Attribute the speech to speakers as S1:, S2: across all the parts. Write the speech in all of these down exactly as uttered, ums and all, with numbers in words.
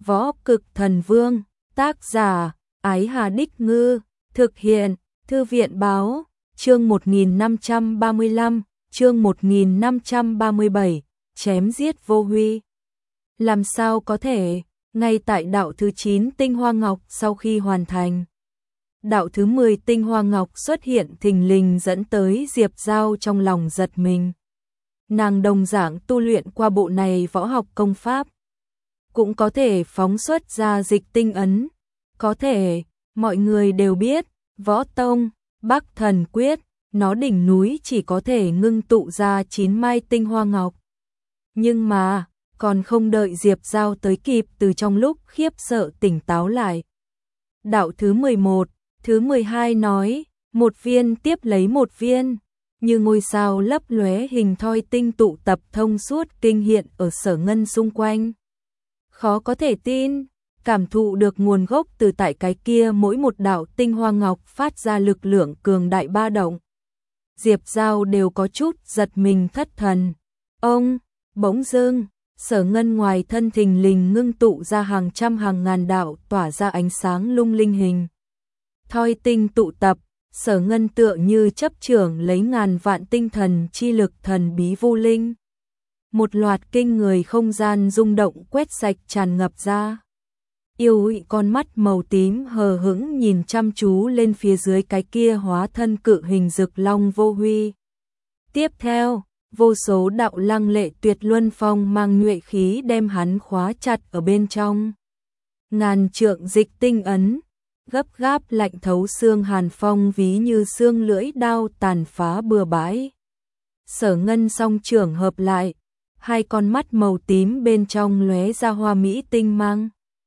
S1: Võ Cực Thần Vương, tác giả, Ái Hà Đích Ngư, thực hiện, Thư viện Báo, chương một nghìn năm trăm ba mươi lăm, chương một nghìn năm trăm ba mươi bảy, chém giết Vô Huy. Làm sao có thể, ngay tại đạo thứ chín Tinh Hoa Ngọc sau khi hoàn thành. Đạo thứ mười Tinh Hoa Ngọc xuất hiện thình lình dẫn tới Diệp Giao trong lòng giật mình. Nàng đồng dạng tu luyện qua bộ này võ học công pháp. Cũng có thể phóng xuất ra dịch tinh ấn. Có thể, mọi người đều biết, võ tông, Bắc Thần Quyết, nó đỉnh núi chỉ có thể ngưng tụ ra chín mai tinh hoa ngọc. Nhưng mà, còn không đợi Diệp Giao tới kịp từ trong lúc khiếp sợ tỉnh táo lại. Đạo thứ mười một, thứ mười hai nói, một viên tiếp lấy một viên, như ngôi sao lấp lóe hình thoi tinh tụ tập thông suốt kinh hiện ở Sở Ngân xung quanh. Khó có thể tin, cảm thụ được nguồn gốc từ tại cái kia mỗi một đạo tinh hoa ngọc phát ra lực lượng cường đại ba động. Diệp Giao đều có chút giật mình thất thần. Ông, bỗng dưng, Sở Ngân ngoài thân thình lình ngưng tụ ra hàng trăm hàng ngàn đạo tỏa ra ánh sáng lung linh hình thoi tinh tụ tập. Sở Ngân tựa như chấp trưởng lấy ngàn vạn tinh thần chi lực thần bí vô linh. Một loạt kinh người không gian rung động quét sạch tràn ngập ra. Yêu ị con mắt màu tím hờ hững nhìn chăm chú lên phía dưới cái kia hóa thân cự hình rực long Vô Huy. Tiếp theo, vô số đạo lăng lệ tuyệt luân phong mang nhuệ khí đem hắn khóa chặt ở bên trong. Ngàn trượng dịch tinh ấn, gấp gáp lạnh thấu xương hàn phong ví như xương lưỡi đao tàn phá bừa bãi. Sở Ngân song trưởng hợp lại, hai con mắt màu tím bên trong lóe ra hoa mỹ tinh mang.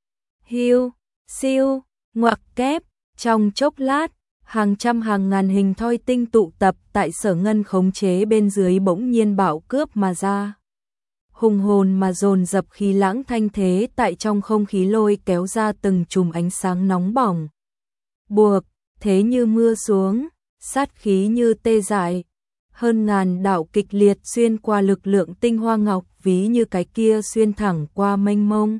S1: Hiu, siêu, ngoặc kép, trong chốc lát, hàng trăm hàng ngàn hình thoi tinh tụ tập tại Sở Ngân khống chế bên dưới bỗng nhiên bạo cướp mà ra. Hùng hồn mà dồn dập khí lãng thanh thế tại trong không khí lôi kéo ra từng chùm ánh sáng nóng bỏng. Buộc, thế như mưa xuống, sát khí như tê dại. Hơn ngàn đạo kịch liệt xuyên qua lực lượng tinh hoa ngọc ví như cái kia xuyên thẳng qua mênh mông.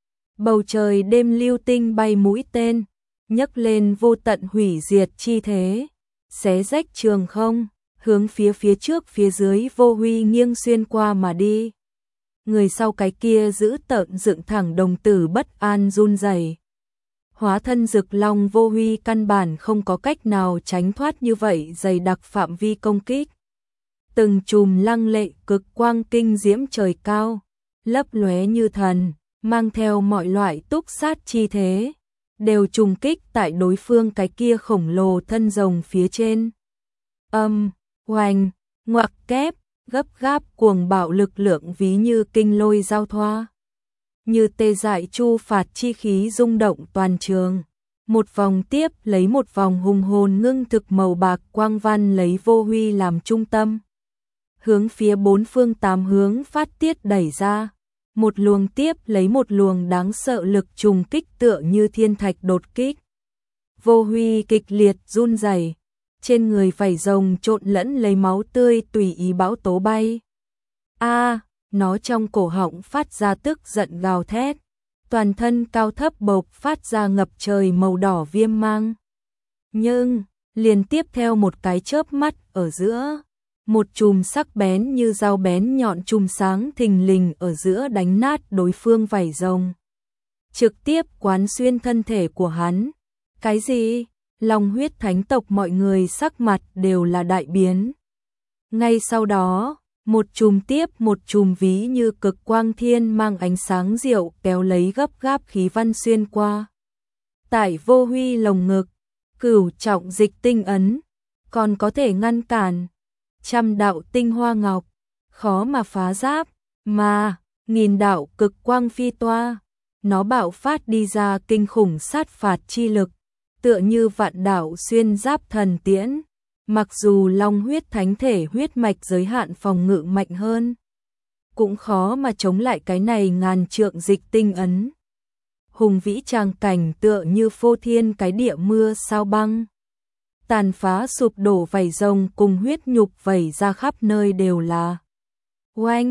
S1: Bầu trời đêm lưu tinh bay mũi tên, nhấc lên vô tận hủy diệt chi thế, xé rách trường không, hướng phía phía trước phía dưới Vô Huy nghiêng xuyên qua mà đi. Người sau cái kia giữ tợn dựng thẳng đồng tử bất an run rẩy. Hóa thân rực long Vô Huy căn bản không có cách nào tránh thoát như vậy dày đặc phạm vi công kích. Từng chùm lăng lệ cực quang kinh diễm trời cao, lấp lóe như thần, mang theo mọi loại túc sát chi thế, đều trùng kích tại đối phương cái kia khổng lồ thân rồng phía trên. Âm, hoành, ngoặc kép, gấp gáp cuồng bạo lực lượng ví như kinh lôi giao thoa. Như tê dại chu phạt chi khí rung động toàn trường. Một vòng tiếp lấy một vòng hùng hồn ngưng thực màu bạc quang văn lấy Vô Huy làm trung tâm. Hướng phía bốn phương tám hướng phát tiết đẩy ra. Một luồng tiếp lấy một luồng đáng sợ lực trùng kích tựa như thiên thạch đột kích. Vô Huy kịch liệt run rẩy, trên người vảy rồng trộn lẫn lấy máu tươi tùy ý bão tố bay. A, nó trong cổ họng phát ra tức giận gào thét, toàn thân cao thấp bộc phát ra ngập trời màu đỏ viêm mang. Nhưng, liền tiếp theo một cái chớp mắt ở giữa, một chùm sắc bén như dao bén nhọn chùm sáng thình lình ở giữa đánh nát đối phương vảy rồng. Trực tiếp quán xuyên thân thể của hắn. Cái gì? Long huyết thánh tộc mọi người sắc mặt đều là đại biến. Ngay sau đó, một chùm tiếp một chùm ví như cực quang thiên mang ánh sáng diệu kéo lấy gấp gáp khí văn xuyên qua. Tại Vô Huy lồng ngực, cửu trọng dịch tinh ấn, còn có thể ngăn cản. Trăm đạo tinh hoa ngọc, khó mà phá giáp, mà, nghìn đạo cực quang phi toa, nó bạo phát đi ra kinh khủng sát phạt chi lực, tựa như vạn đạo xuyên giáp thần tiễn. Mặc dù long huyết thánh thể huyết mạch giới hạn phòng ngự mạnh hơn, cũng khó mà chống lại cái này ngàn trượng dịch tinh ấn. Hùng vĩ tràng cảnh tựa như phô thiên cái địa mưa sao băng. Tàn phá sụp đổ vảy rồng cùng huyết nhục vẩy ra khắp nơi đều là. Oanh,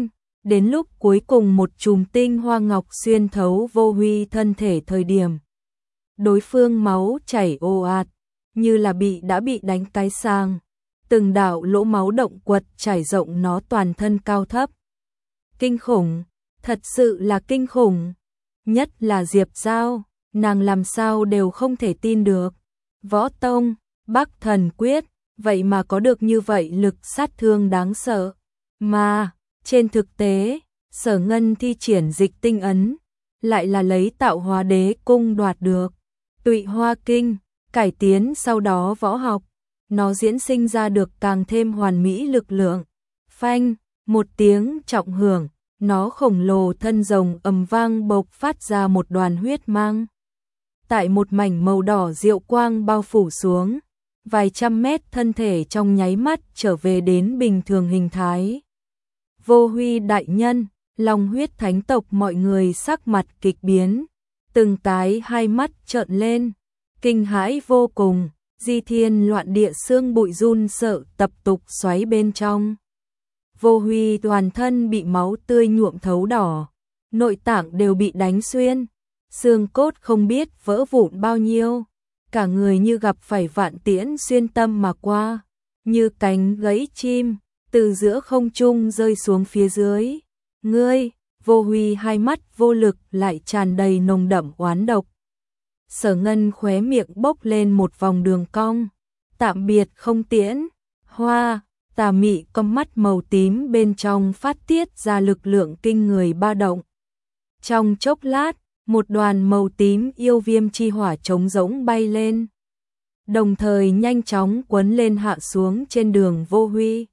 S1: Đến lúc cuối cùng một chùm tinh hoa ngọc xuyên thấu Vô Huy thân thể thời điểm. Đối phương máu chảy ồ ạt, như là bị đã bị đánh cái sang. Từng đạo lỗ máu động quật trải rộng nó toàn thân cao thấp. Kinh khủng, thật sự là kinh khủng. Nhất là Diệp Giao, nàng làm sao đều không thể tin được. Võ tông, Bắc Thần Quyết, vậy mà có được như vậy lực sát thương đáng sợ. Mà, trên thực tế, Sở Ngân thi triển dịch tinh ấn, lại là lấy Tạo Hóa Đế cung đoạt được. Tụy Hoa Kinh, cải tiến sau đó võ học, nó diễn sinh ra được càng thêm hoàn mỹ lực lượng. Phanh, một tiếng trọng hưởng, nó khổng lồ thân rồng ầm vang bộc phát ra một đoàn huyết mang. Tại một mảnh màu đỏ diệu quang bao phủ xuống, vài trăm mét thân thể trong nháy mắt trở về đến bình thường hình thái. Vô Huy đại nhân, Long Huyết Thánh tộc mọi người sắc mặt kịch biến, từng cái hai mắt trợn lên, kinh hãi vô cùng, di thiên loạn địa xương bụi run sợ tập tục xoáy bên trong. Vô Huy toàn thân bị máu tươi nhuộm thấu đỏ, nội tạng đều bị đánh xuyên, xương cốt không biết vỡ vụn bao nhiêu, cả người như gặp phải vạn tiễn xuyên tâm mà qua, như cánh gãy chim, từ giữa không trung rơi xuống phía dưới. Ngươi, Vô Huy hai mắt vô lực lại tràn đầy nồng đậm oán độc. Sở Ngân khóe miệng bốc lên một vòng đường cong, tạm biệt không tiễn, hoa, tà mị con mắt màu tím bên trong phát tiết ra lực lượng kinh người ba động. Trong chốc lát, một đoàn màu tím yêu viêm chi hỏa trống rỗng bay lên, đồng thời nhanh chóng quấn lên hạ xuống trên đường Vô Huy.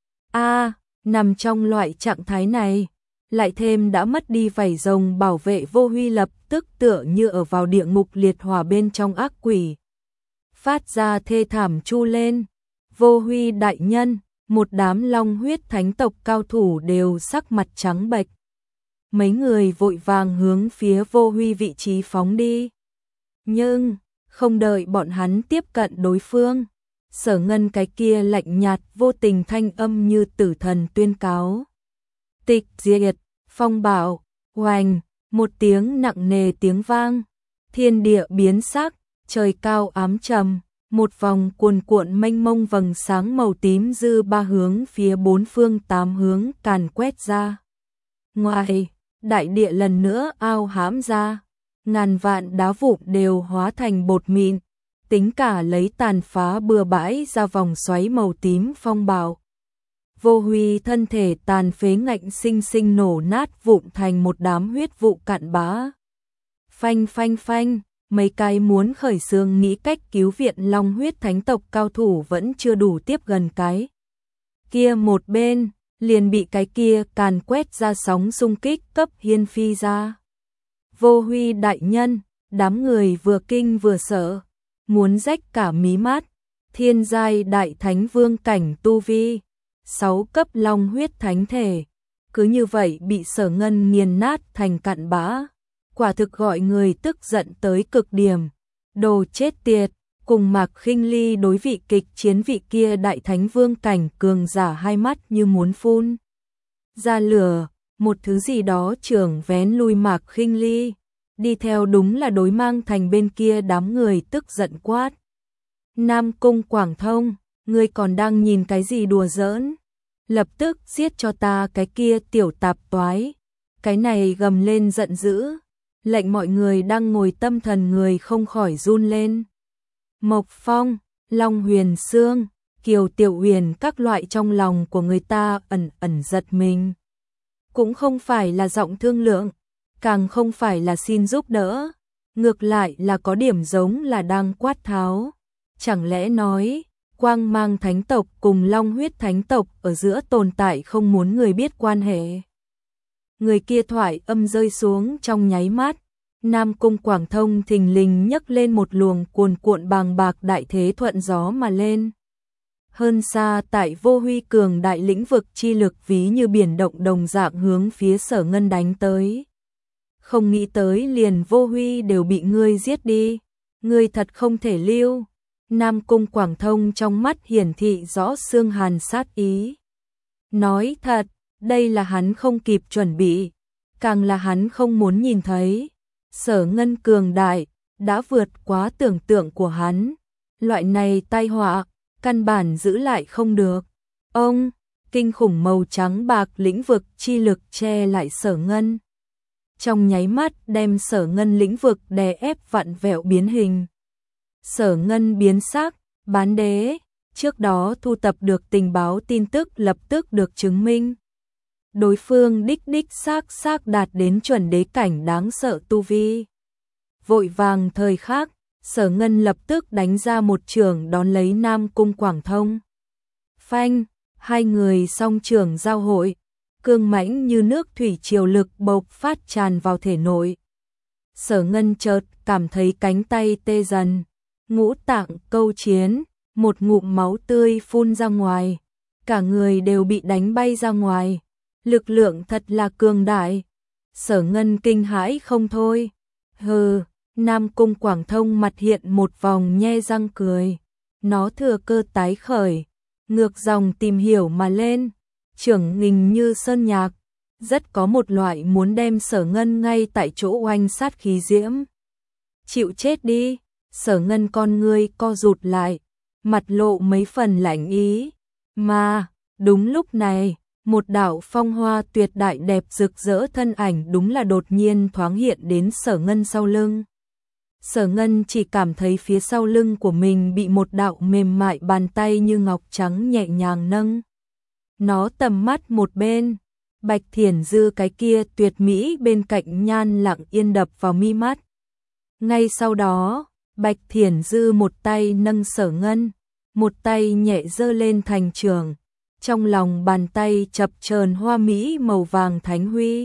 S1: A, nằm trong loại trạng thái này, lại thêm đã mất đi vảy rồng bảo vệ Vô Huy lập tức tựa như ở vào địa ngục liệt hỏa bên trong ác quỷ. Phát ra thê thảm chu lên. Vô Huy đại nhân, một đám Long Huyết Thánh tộc cao thủ đều sắc mặt trắng bệch. Mấy người vội vàng hướng phía Vô Huy vị trí phóng đi. Nhưng, không đợi bọn hắn tiếp cận đối phương, Sở Ngân cái kia lạnh nhạt vô tình thanh âm như tử thần tuyên cáo. Tịch diệt, phong bảo, oành, một tiếng nặng nề tiếng vang, thiên địa biến sắc, trời cao ám trầm, một vòng cuồn cuộn mênh mông vầng sáng màu tím dư ba hướng phía bốn phương tám hướng càn quét ra. Ngoài, đại địa lần nữa ao hãm ra, ngàn vạn đá vụn đều hóa thành bột mịn, tính cả lấy tàn phá bừa bãi ra vòng xoáy màu tím phong bạo. Vô Huy thân thể tàn phế ngạnh sinh sinh nổ nát vụn thành một đám huyết vụ cạn bã. Phanh phanh phanh, mấy cái muốn khởi xướng nghĩ cách cứu viện Long Huyết Thánh tộc cao thủ vẫn chưa đủ tiếp gần cái. Kia một bên, liền bị cái kia càn quét ra sóng xung kích cấp hiên phi ra. Vô Huy đại nhân, đám người vừa kinh vừa sợ, muốn rách cả mí mắt, thiên giai đại thánh vương cảnh tu vi. Sáu cấp Long Huyết Thánh thể, cứ như vậy bị Sở Ngân nghiền nát thành cặn bã, quả thực gọi người tức giận tới cực điểm. Đồ chết tiệt, cùng Mạc Khinh Ly đối vị kịch chiến vị kia đại thánh vương cảnh cường giả hai mắt như muốn phun ra lửa, một thứ gì đó trưởng vén lui Mạc Khinh Ly, đi theo đúng là đối mang thành bên kia đám người tức giận quát. Nam Cung Quảng Thông, ngươi còn đang nhìn cái gì đùa giỡn? Lập tức giết cho ta cái kia tiểu tạp toái. Cái này gầm lên giận dữ, lệnh mọi người đang ngồi tâm thần người không khỏi run lên. Mộc Phong, Long Huyền Sương, Kiều Tiểu Huyền các loại trong lòng của người ta ẩn ẩn giật mình. Cũng không phải là giọng thương lượng, càng không phải là xin giúp đỡ, ngược lại là có điểm giống là đang quát tháo. Chẳng lẽ nói, Quang Mang Thánh tộc cùng Long Huyết Thánh tộc ở giữa tồn tại không muốn người biết quan hệ. Người kia thoại âm rơi xuống trong nháy mắt, Nam Cung Quảng Thông thình lình nhấc lên một luồng cuồn cuộn bàng bạc đại thế thuận gió mà lên. Hơn xa tại Vô Huy cường đại lĩnh vực chi lực ví như biển động đồng dạng hướng phía Sở Ngân đánh tới. Không nghĩ tới liền Vô Huy đều bị ngươi giết đi, ngươi thật không thể lưu. Nam Cung Quảng Thông trong mắt hiển thị rõ xương hàn sát ý. Nói thật, Đây là hắn không kịp chuẩn bị, càng là hắn không muốn nhìn thấy. Sở Ngân cường đại, đã vượt quá tưởng tượng của hắn. Loại này tai họa, căn bản giữ lại không được. Ông, kinh khủng màu trắng bạc lĩnh vực chi lực che lại Sở Ngân. Trong nháy mắt đem Sở Ngân lĩnh vực đè ép vặn vẹo biến hình. Sở Ngân biến sắc, bán đế, trước đó thu tập được tình báo tin tức lập tức được chứng minh. Đối phương đích đích xác xác đạt đến chuẩn đế cảnh đáng sợ tu vi. Vội vàng thời khắc, Sở Ngân lập tức đánh ra một chưởng đón lấy Nam Cung Quảng Thông. Phanh, hai người song chưởng giao hội, cương mãnh như nước thủy triều lực bộc phát tràn vào thể nội. Sở Ngân chợt cảm thấy cánh tay tê dần, ngũ tạng câu chiến, một ngụm máu tươi phun ra ngoài, cả người đều bị đánh bay ra ngoài. Lực lượng thật là cường đại. Sở Ngân kinh hãi không thôi. Hừ, Nam Cung Quảng Thông mặt hiện một vòng nhe răng cười. Nó thừa cơ tái khởi, ngược dòng tìm hiểu mà lên, trưởng nghình như sơn nhạc, rất có một loại muốn đem Sở Ngân ngay tại chỗ oanh sát khí diễm. Chịu chết đi. Sở Ngân con ngươi co rụt lại, mặt lộ mấy phần lạnh ý. Mà, đúng lúc này, một đạo phong hoa tuyệt đại đẹp rực rỡ thân ảnh đúng là đột nhiên thoáng hiện đến Sở Ngân sau lưng. Sở Ngân chỉ cảm thấy phía sau lưng của mình bị một đạo mềm mại bàn tay như ngọc trắng nhẹ nhàng nâng. Nó tầm mắt một bên, Bạch Thiển Dư cái kia tuyệt mỹ bên cạnh nhan lặng yên đập vào mi mắt. Ngay sau đó, Bạch Thiển Dư một tay nâng Sở Ngân, một tay nhẹ giơ lên thành trường. Trong lòng bàn tay chập chờn hoa mỹ màu vàng thánh huy.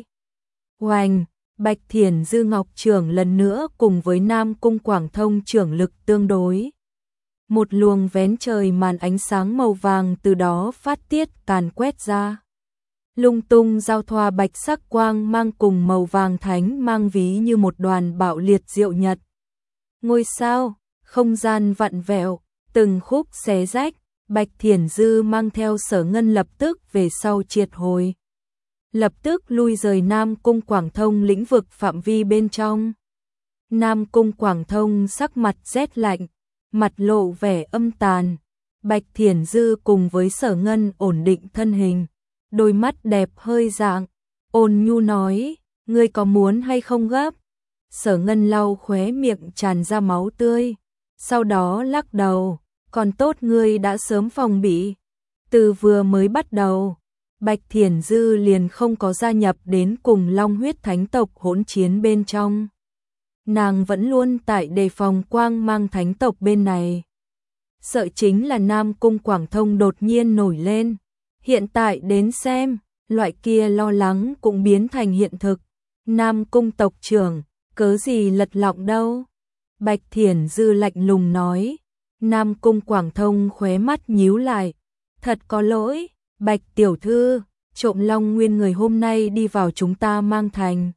S1: Oanh, Bạch Thiển Dư ngọc trưởng lần nữa cùng với Nam Cung Quảng Thông trưởng lực tương đối. Một luồng vén trời màn ánh sáng màu vàng từ đó phát tiết càn quét ra. Lung tung giao thoa bạch sắc quang mang cùng màu vàng thánh mang ví như một đoàn bạo liệt diệu nhật. Ngôi sao, không gian vặn vẹo, từng khúc xé rách. Bạch Thiển Dư mang theo Sở Ngân lập tức về sau triệt hồi. Lập tức lui rời Nam Cung Quảng Thông lĩnh vực phạm vi bên trong. Nam Cung Quảng Thông sắc mặt rét lạnh, mặt lộ vẻ âm tàn. Bạch Thiển Dư cùng với Sở Ngân ổn định thân hình, đôi mắt đẹp hơi dạng, ôn nhu nói, ngươi có muốn hay không gấp? Sở Ngân lau khóe miệng tràn ra máu tươi, sau đó lắc đầu. Còn tốt ngươi đã sớm phòng bị. Từ vừa mới bắt đầu, Bạch Thiển Dư liền không có gia nhập đến cùng Long huyết thánh tộc hỗn chiến bên trong. Nàng vẫn luôn tại đề phòng quang mang thánh tộc bên này. Sợ chính là Nam Cung Quảng Thông đột nhiên nổi lên. Hiện tại đến xem, loại kia lo lắng cũng biến thành hiện thực. Nam Cung tộc trưởng, cớ gì lật lọng đâu. Bạch Thiển Dư lạnh lùng nói. Nam Cung Quảng Thông khóe mắt nhíu lại. Thật có lỗi, Bạch tiểu thư, trộm Long Nguyên người hôm nay đi vào chúng ta mang thành.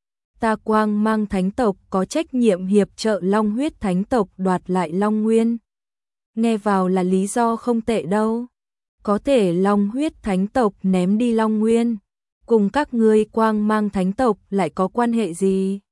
S1: Ta quang mang thánh tộc có trách nhiệm hiệp trợ Long huyết thánh tộc đoạt lại Long Nguyên. Nghe vào là lý do không tệ đâu. Có thể Long huyết thánh tộc ném đi Long Nguyên, cùng các ngươi quang mang thánh tộc lại có quan hệ gì?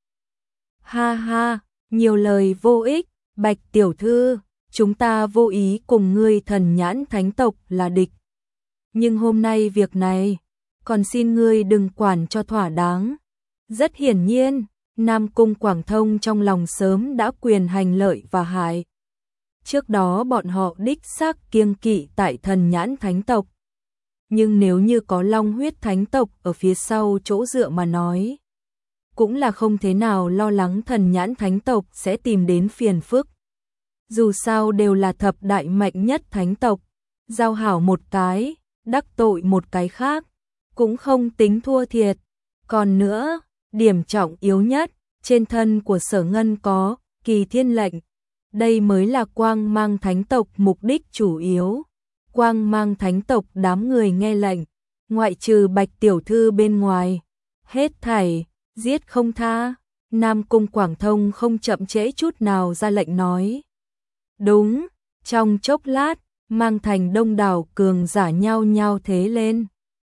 S1: Ha ha, nhiều lời vô ích, Bạch tiểu thư. Chúng ta vô ý cùng ngươi thần nhãn thánh tộc là địch. Nhưng hôm nay việc này, còn xin ngươi đừng quản cho thỏa đáng. Rất hiển nhiên, Nam Cung Quảng Thông trong lòng sớm đã quyền hành lợi và hại. Trước đó bọn họ đích xác kiêng kỵ tại thần nhãn thánh tộc. Nhưng nếu như có Long huyết thánh tộc ở phía sau chỗ dựa mà nói, cũng là không thế nào lo lắng thần nhãn thánh tộc sẽ tìm đến phiền phức. Dù sao đều là thập đại mạnh nhất thánh tộc, giao hảo một cái, đắc tội một cái khác, cũng không tính thua thiệt. Còn nữa, điểm trọng yếu nhất, trên thân của Sở Ngân có Kỳ Thiên lệnh. Đây mới là quang mang thánh tộc mục đích chủ yếu. Quang mang thánh tộc đám người nghe lệnh, ngoại trừ Bạch tiểu thư bên ngoài, hết thảy, giết không tha. Nam Cung Quảng Thông không chậm trễ chút nào ra lệnh nói. Đúng, trong chốc lát, mang thành đông đảo cường giả nhau nhau thế lên.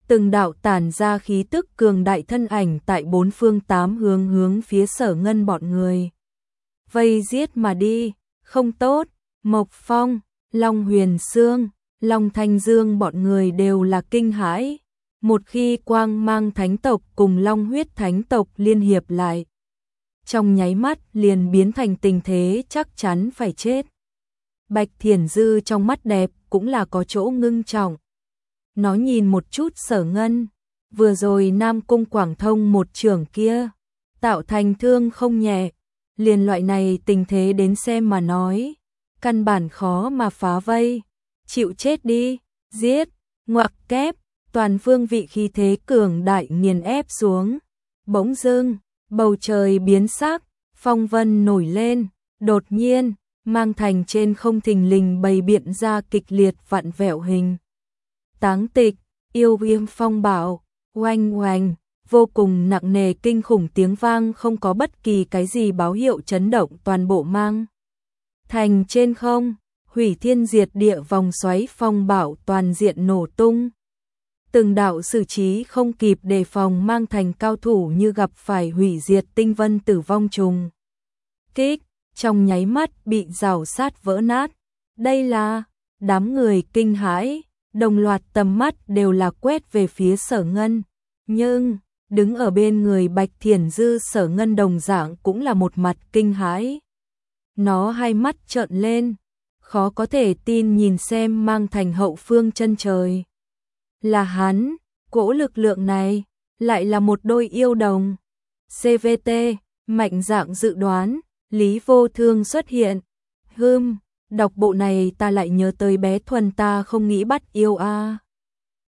S1: Từng đạo tản ra khí tức cường đại thân ảnh tại bốn phương tám hướng hướng phía Sở Ngân bọn người. Vây giết mà đi, không tốt, Mộc Phong, Long Huyền Sương, Long Thanh Dương bọn người đều là kinh hãi. Một khi Quang Mang Thánh tộc cùng Long Huyết Thánh tộc liên hiệp lại, trong nháy mắt liền biến thành tình thế chắc chắn phải chết. Bạch Thiển Dư trong mắt đẹp cũng là có chỗ ngưng trọng. Nó nhìn một chút Sở Ngân, vừa rồi Nam Cung Quảng Thông một trưởng kia, tạo thành thương không nhẹ, liền loại này tình thế đến xem mà nói, căn bản khó mà phá vây, chịu chết đi, giết, ngoặc kép, toàn phương vị khí thế cường đại nghiền ép xuống. Bỗng dưng, bầu trời biến sắc, phong vân nổi lên, đột nhiên, Mang Thành trên không thình lình bày biện ra kịch liệt vặn vẹo hình. Táng tịch, yêu viêm phong bạo, oanh oanh, vô cùng nặng nề kinh khủng tiếng vang không có bất kỳ cái gì báo hiệu chấn động toàn bộ Mang Thành trên không, hủy thiên diệt địa vòng xoáy phong bạo toàn diện nổ tung. Từng đạo xử trí không kịp đề phòng Mang Thành cao thủ như gặp phải hủy diệt tinh vân tử vong trùng kích, trong nháy mắt bị rào sát vỡ nát. Đây là, đám người kinh hãi, đồng loạt tầm mắt đều là quét về phía Sở Ngân, nhưng đứng ở bên người Bạch Thiển Dư Sở Ngân đồng dạng cũng là một mặt kinh hãi. Nó hai mắt trợn lên, khó có thể tin nhìn xem Mang Thành hậu phương chân trời. Là hắn, cỗ lực lượng này, lại là một đôi yêu đồng. xê vê tê, mạnh dạng dự đoán, Lý Vô Thương xuất hiện. Hừm, đọc bộ này ta lại nhớ tới bé Thuần ta không nghĩ bắt yêu a. À.